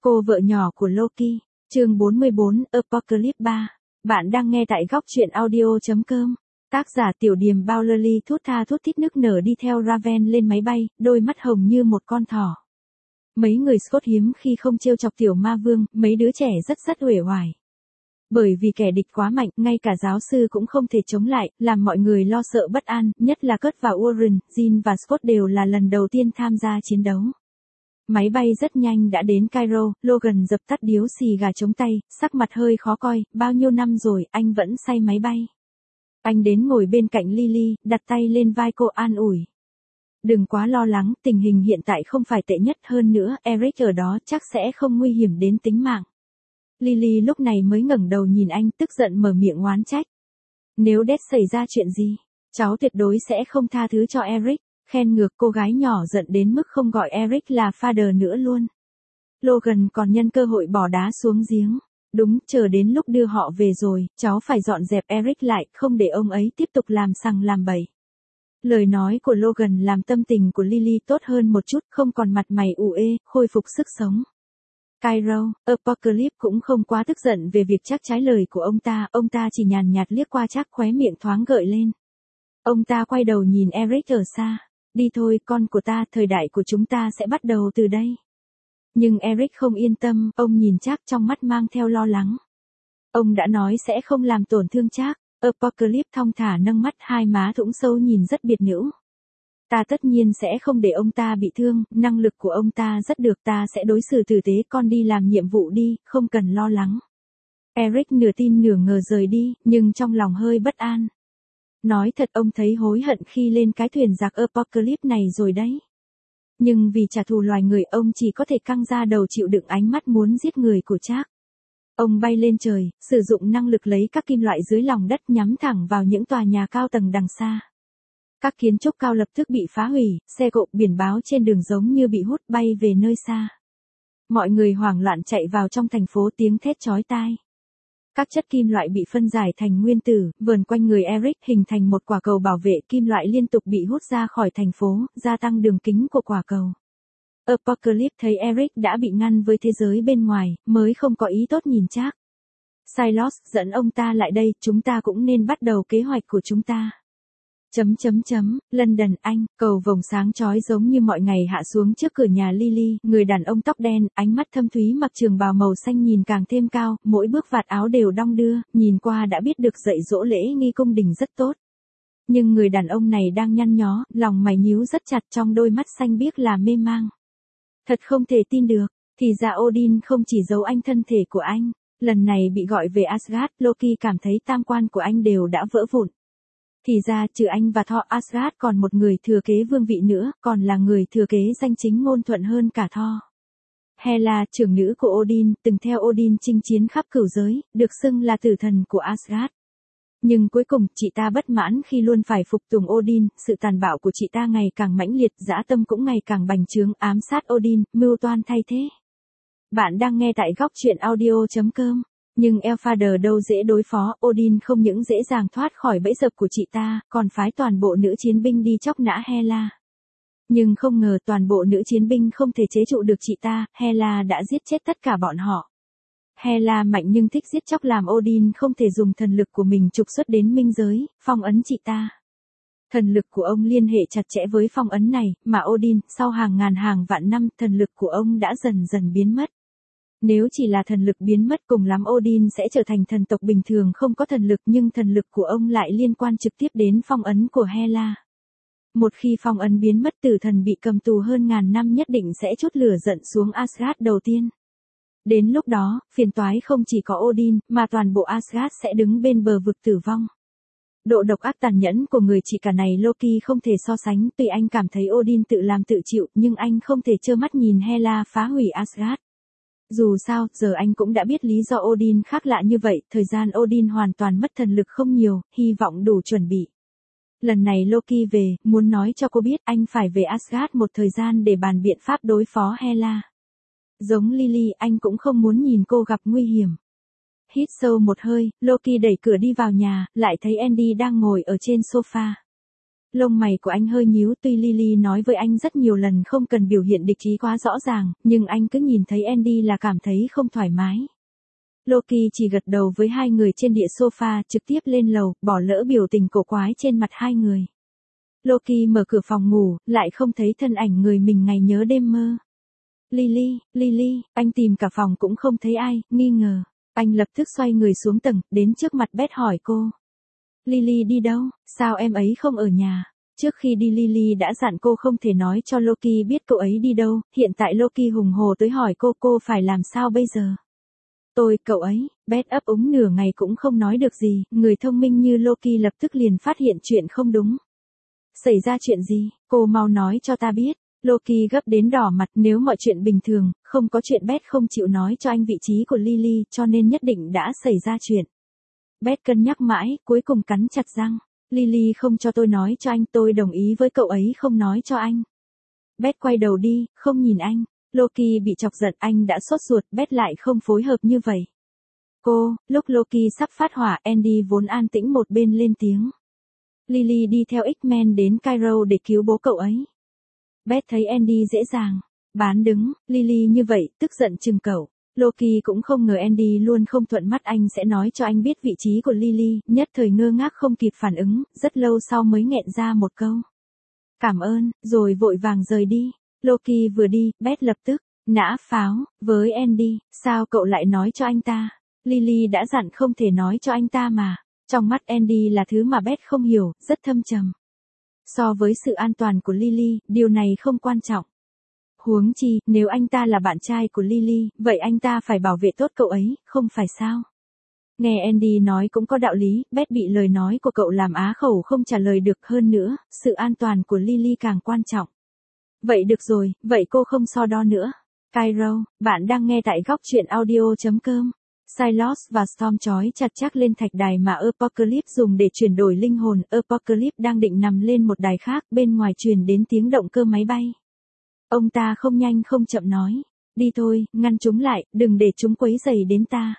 Cô vợ nhỏ của Loki, chương 44, Apocalypse 3. Bạn đang nghe tại góc truyện audio.com. Tác giả Tiểu Điềm bao lơ ly thút tha thút thít nức nở đi theo Raven lên máy bay, đôi mắt hồng như một con thỏ. Mấy người Scott hiếm khi không trêu chọc tiểu ma vương, mấy đứa trẻ rất uể oải. Bởi vì kẻ địch quá mạnh, ngay cả giáo sư cũng không thể chống lại, làm mọi người lo sợ bất an, nhất là Kurt và Warren, Jean và Scott đều là lần đầu tiên tham gia chiến đấu. Máy bay rất nhanh đã đến Cairo, Logan dập tắt điếu xì gà chống tay, sắc mặt hơi khó coi, bao nhiêu năm rồi, anh vẫn say máy bay. Anh đến ngồi bên cạnh Lily, đặt tay lên vai cô an ủi. Đừng quá lo lắng, tình hình hiện tại không phải tệ nhất, hơn nữa, Eric ở đó chắc sẽ không nguy hiểm đến tính mạng. Lily lúc này mới ngẩng đầu nhìn anh, tức giận mở miệng oán trách. Nếu Dad xảy ra chuyện gì, cháu tuyệt đối sẽ không tha thứ cho Eric. Khen ngược, cô gái nhỏ giận đến mức không gọi Eric là father nữa luôn. Logan còn nhân cơ hội bỏ đá xuống giếng. Đúng, chờ đến lúc đưa họ về rồi, cháu phải dọn dẹp Eric lại, không để ông ấy tiếp tục làm sằng làm bậy. Lời nói của Logan làm tâm tình của Lily tốt hơn một chút, không còn mặt mày ủ ê, khôi phục sức sống. Cairo, Apocalypse cũng không quá tức giận về việc chắc trái lời của ông ta chỉ nhàn nhạt liếc qua chắc, khóe miệng thoáng gợi lên. Ông ta quay đầu nhìn Eric ở xa. Đi thôi, con của ta, thời đại của chúng ta sẽ bắt đầu từ đây. Nhưng Eric không yên tâm, ông nhìn chắc trong mắt mang theo lo lắng. Ông đã nói sẽ không làm tổn thương chắc. Apocalypse thong thả nâng mắt, hai má thủng sâu nhìn rất biệt nữ. Ta tất nhiên sẽ không để ông ta bị thương, năng lực của ông ta rất được, ta sẽ đối xử tử tế, con đi làm nhiệm vụ đi, không cần lo lắng. Eric nửa tin nửa ngờ rời đi, nhưng trong lòng hơi bất an. Nói thật, ông thấy hối hận khi lên cái thuyền giặc Apocalypse này rồi đấy. Nhưng vì trả thù loài người, ông chỉ có thể căng ra đầu chịu đựng ánh mắt muốn giết người của Jack. Ông bay lên trời, sử dụng năng lực lấy các kim loại dưới lòng đất nhắm thẳng vào những tòa nhà cao tầng đằng xa. Các kiến trúc cao lập tức bị phá hủy, xe cộ, biển báo trên đường giống như bị hút bay về nơi xa. Mọi người hoảng loạn chạy vào trong thành phố, tiếng thét chói tai. Các chất kim loại bị phân giải thành nguyên tử, vờn quanh người Eric hình thành một quả cầu bảo vệ, kim loại liên tục bị hút ra khỏi thành phố, gia tăng đường kính của quả cầu. Apocalypse thấy Eric đã bị ngăn với thế giới bên ngoài, mới không có ý tốt nhìn Jack. Silos, dẫn ông ta lại đây, chúng ta cũng nên bắt đầu kế hoạch của chúng ta. London, Anh, cầu vồng sáng chói giống như mọi ngày hạ xuống trước cửa nhà Lily, người đàn ông tóc đen, ánh mắt thâm thúy mặc trường bào màu xanh nhìn càng thêm cao, mỗi bước vạt áo đều đong đưa, nhìn qua đã biết được dạy dỗ lễ nghi cung đình rất tốt. Nhưng người đàn ông này đang nhăn nhó, lòng mày nhíu rất chặt, trong đôi mắt xanh biếc là mê mang. Thật không thể tin được, thì ra Odin không chỉ giấu anh thân thể của anh, lần này bị gọi về Asgard, Loki cảm thấy tam quan của anh đều đã vỡ vụn. Thì ra trừ anh và Thor, Asgard còn một người thừa kế vương vị nữa, còn là người thừa kế danh chính ngôn thuận hơn cả Thor. Hela, trưởng nữ của Odin, từng theo Odin chinh chiến khắp cửu giới, được xưng là tử thần của Asgard. Nhưng cuối cùng, chị ta bất mãn khi luôn phải phục tùng Odin, sự tàn bạo của chị ta ngày càng mãnh liệt, dã tâm cũng ngày càng bành trướng, ám sát Odin, mưu toan thay thế. Bạn đang nghe tại góc truyện audio.com. Nhưng Elfather đâu dễ đối phó, Odin không những dễ dàng thoát khỏi bẫy dập của chị ta, còn phái toàn bộ nữ chiến binh đi chóc nã Hela. Nhưng không ngờ toàn bộ nữ chiến binh không thể chế trụ được chị ta, Hela đã giết chết tất cả bọn họ. Hela mạnh nhưng thích giết chóc làm Odin không thể dùng thần lực của mình trục xuất đến minh giới, phong ấn chị ta. Thần lực của ông liên hệ chặt chẽ với phong ấn này, mà Odin, sau hàng ngàn hàng vạn năm, thần lực của ông đã dần dần biến mất. Nếu chỉ là thần lực biến mất, cùng lắm Odin sẽ trở thành thần tộc bình thường không có thần lực, nhưng thần lực của ông lại liên quan trực tiếp đến phong ấn của Hela. Một khi phong ấn biến mất, tử thần bị cầm tù hơn ngàn năm nhất định sẽ trút lửa giận xuống Asgard đầu tiên. Đến lúc đó, phiền toái không chỉ có Odin, mà toàn bộ Asgard sẽ đứng bên bờ vực tử vong. Độ độc ác tàn nhẫn của người chị cả này Loki không thể so sánh, tuy anh cảm thấy Odin tự làm tự chịu, nhưng anh không thể trơ mắt nhìn Hela phá hủy Asgard. Dù sao, giờ anh cũng đã biết lý do Odin khác lạ như vậy, thời gian Odin hoàn toàn mất thần lực không nhiều, hy vọng đủ chuẩn bị. Lần này Loki về, muốn nói cho cô biết anh phải về Asgard một thời gian để bàn biện pháp đối phó Hela. Giống Lily, anh cũng không muốn nhìn cô gặp nguy hiểm. Hít sâu một hơi, Loki đẩy cửa đi vào nhà, lại thấy Andy đang ngồi ở trên sofa. Lông mày của anh hơi nhíu, tuy Lily nói với anh rất nhiều lần không cần biểu hiện địch ý quá rõ ràng, nhưng anh cứ nhìn thấy Andy là cảm thấy không thoải mái. Loki chỉ gật đầu với hai người trên địa sofa, trực tiếp lên lầu, bỏ lỡ biểu tình cổ quái trên mặt hai người. Loki mở cửa phòng ngủ, lại không thấy thân ảnh người mình ngày nhớ đêm mơ. Lily, anh tìm cả phòng cũng không thấy ai, nghi ngờ. Anh lập tức xoay người xuống tầng, đến trước mặt Beth hỏi cô. Lily đi đâu, sao em ấy không ở nhà? Trước khi đi Lily đã dặn cô không thể nói cho Loki biết cậu ấy đi đâu, hiện tại Loki hùng hồ tới hỏi cô phải làm sao bây giờ? Cậu ấy, Beth ấp úng nửa ngày cũng không nói được gì, người thông minh như Loki lập tức liền phát hiện chuyện không đúng. Xảy ra chuyện gì, cô mau nói cho ta biết. Loki gấp đến đỏ mặt, nếu mọi chuyện bình thường, không có chuyện Beth không chịu nói cho anh vị trí của Lily, cho nên nhất định đã xảy ra chuyện. Beth cân nhắc mãi, cuối cùng cắn chặt răng. Lily không cho tôi nói cho anh, tôi đồng ý với cậu ấy không nói cho anh. Beth quay đầu đi, không nhìn anh. Loki bị chọc giận, anh đã sốt ruột, Beth lại không phối hợp như vậy. Lúc Loki sắp phát hỏa, Andy vốn an tĩnh một bên lên tiếng. Lily đi theo X-Men đến Cairo để cứu bố cậu ấy. Beth thấy Andy dễ dàng bán đứng Lily như vậy, tức giận chừng cậu. Loki cũng không ngờ Andy luôn không thuận mắt anh sẽ nói cho anh biết vị trí của Lily, nhất thời ngơ ngác không kịp phản ứng, rất lâu sau mới nghẹn ra một câu. Cảm ơn, rồi vội vàng rời đi. Loki vừa đi, Beth lập tức nã pháo với Andy, sao cậu lại nói cho anh ta? Lily đã dặn không thể nói cho anh ta mà. Trong mắt Andy là thứ mà Beth không hiểu, rất thâm trầm. So với sự an toàn của Lily, điều này không quan trọng. Huống chi, nếu anh ta là bạn trai của Lily, vậy anh ta phải bảo vệ tốt cậu ấy, không phải sao? Nghe Andy nói cũng có đạo lý, Beth bị lời nói của cậu làm á khẩu không trả lời được, hơn nữa, sự an toàn của Lily càng quan trọng. Vậy được rồi, vậy cô không so đo nữa. Cairo, bạn đang nghe tại góc truyện audio.com. Psylocke và Storm trói chặt chắc lên thạch đài mà Apocalypse dùng để chuyển đổi linh hồn. Apocalypse đang định nằm lên một đài khác, bên ngoài truyền đến tiếng động cơ máy bay. Ông ta không nhanh không chậm nói. Đi thôi, ngăn chúng lại, đừng để chúng quấy rầy đến ta.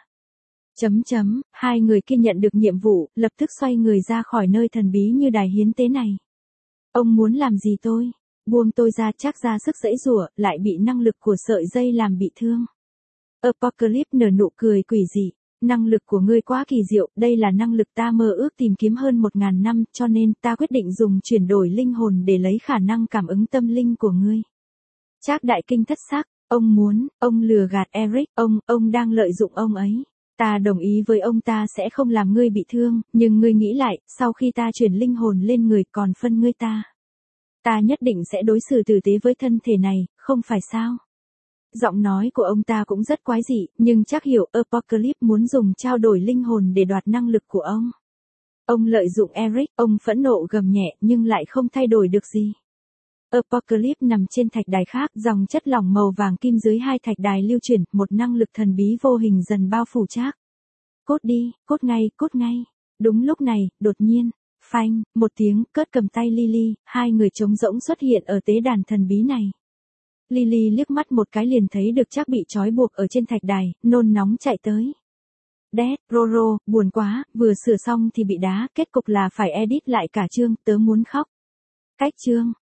Hai người kia nhận được nhiệm vụ, lập tức xoay người ra khỏi nơi thần bí như đài hiến tế này. Ông muốn làm gì tôi? Buông tôi ra, chắc ra sức giãy giụa, lại bị năng lực của sợi dây làm bị thương. Apocalypse nở nụ cười quỷ dị. Năng lực của ngươi quá kỳ diệu, đây là năng lực ta mơ ước tìm kiếm hơn 1000 năm, cho nên ta quyết định dùng chuyển đổi linh hồn để lấy khả năng cảm ứng tâm linh của ngươi. Trác Đại Kinh thất sắc, ông lừa gạt Eric, ông đang lợi dụng ông ấy. Ta đồng ý với ông ta sẽ không làm ngươi bị thương, nhưng ngươi nghĩ lại, sau khi ta chuyển linh hồn lên người còn phân ngươi ta. Ta nhất định sẽ đối xử tử tế với thân thể này, không phải sao? Giọng nói của ông ta cũng rất quái dị, nhưng chắc hiểu Apocalypse muốn dùng trao đổi linh hồn để đoạt năng lực của ông. Ông lợi dụng Eric, ông phẫn nộ gầm nhẹ nhưng lại không thay đổi được gì. Apocalypse nằm trên thạch đài khác, dòng chất lỏng màu vàng kim dưới hai thạch đài lưu chuyển, một năng lực thần bí vô hình dần bao phủ Trác. Cốt đi, cốt ngay. Đúng lúc này, đột nhiên, phanh, một tiếng, Curt cầm tay Lily, hai người trống rỗng xuất hiện ở tế đàn thần bí này. Lily liếc mắt một cái liền thấy được Trác bị trói buộc ở trên thạch đài, nôn nóng chạy tới. Roro, buồn quá, vừa sửa xong thì bị đá, kết cục là phải edit lại cả chương, tớ muốn khóc. Cách chương.